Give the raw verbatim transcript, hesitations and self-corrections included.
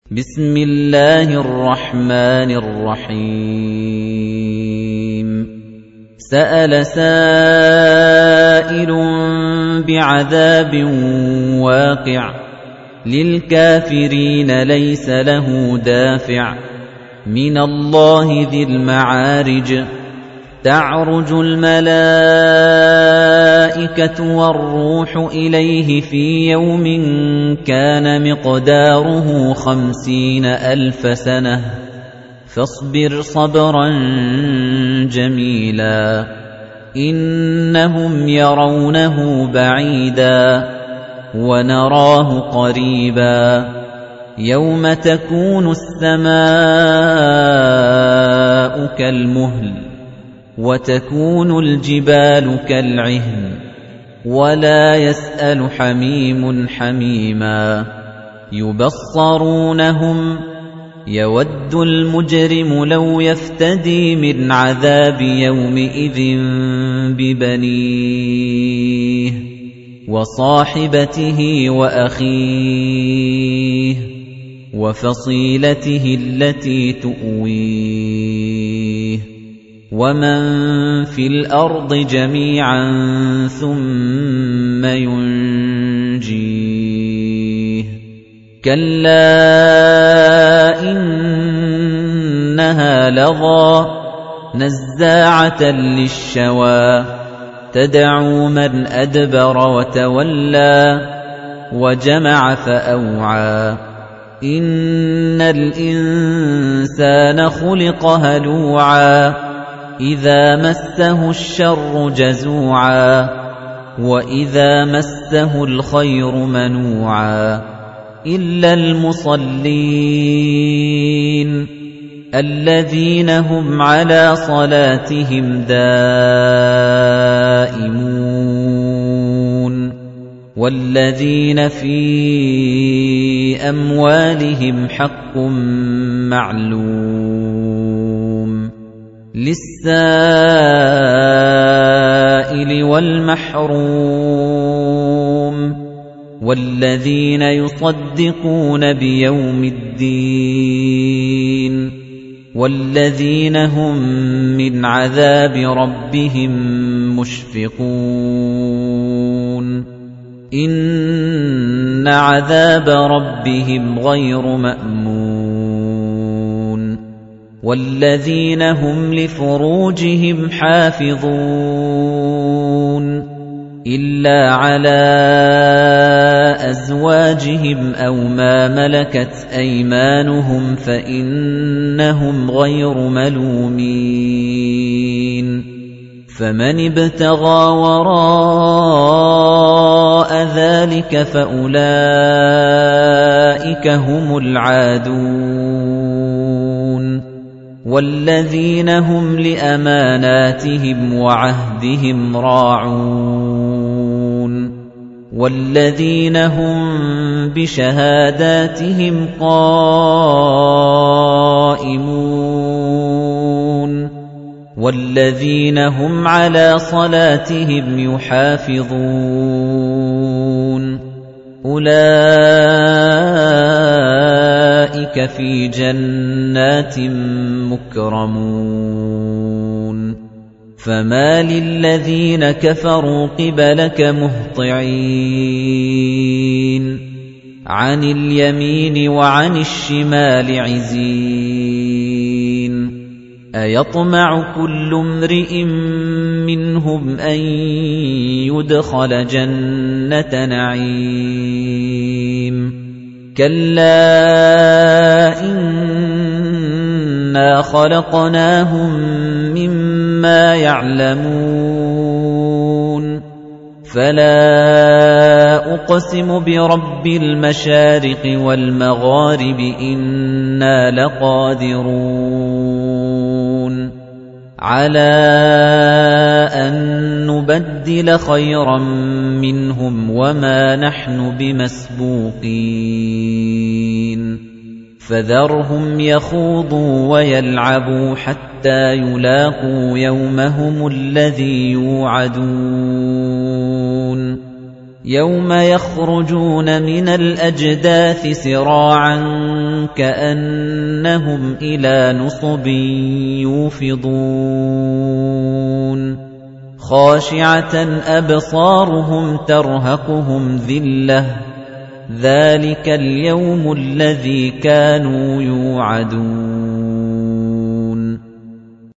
بسم الله الرحمن الرحيم سأل سائل بعذاب واقع للكافرين ليس له دافع من الله ذي المعارج تعرج الملائكة والروح إليه في يوم كان مقداره خمسين ألف سنة فاصبر صبرا جميلا إنهم يرونه بعيدا ونراه قريبا يوم تكون السماء كالمهل وتكون الجبال كالعهن ولا يسأل حميم حميما يبصرونهم يود المجرم لو يفتدي من عذاب يومئذ ببنيه وصاحبته وأخيه وفصيلته التي تؤويه ومن في الأرض جميعا ثم ينجيه كلا إنها لظى نزاعة للشوى تدعو من أدبر وتولى وجمع فأوعى إن الإنسان خلق هلوعا إذا مسه الشر جزوعا وإذا مسه الخير منوعا إلا المصلين الذين هم على صلاتهم دائمون والذين في أموالهم حق معلوم للسائل والمحروم والذين يصدقون بيوم الدين والذين هم من عذاب ربهم مشفقون إن عذاب ربهم غير مأمون والذين هم لفروجهم حافظون إلا على أزواجهم أو ما ملكت أيمانهم فإنهم غير ملومين فمن ابتغى وراء ذلك فأولئك هم العادون والذين هم لأماناتهم وعهدهم راعون والذين هم بشهاداتهم قائمون والذين هم على صلاتهم يحافظون أولئك في جنات مكرمون فما للذين كفروا قبلك مهطعين عن اليمين وعن الشمال عزين أيطمع كل امرئ منهم أن يدخل جنة نعيم كلا إنا خلقناهم مما يعلمون فلا أقسم برب المشارق والمغارب إنا لقادرون على أن نبدل خيرا منهم وما نحن بمسبوقين فذرهم يخوضوا ويلعبوا حتى يلاقوا يومهم الذي يوعدون يَوْمَ يَخْرُجُونَ مِنَ الْأَجْدَاثِ سِرَاعًا كَأَنَّهُمْ إِلَىٰ نُصُبٍ يُوفِضُونَ خَاشِعَةً أَبْصَارُهُمْ تَرْهَقُهُمْ ذِلَّةٌ ۚ ذَٰلِكَ الْيَوْمُ الَّذِي كَانُوا يُوعَدُونَ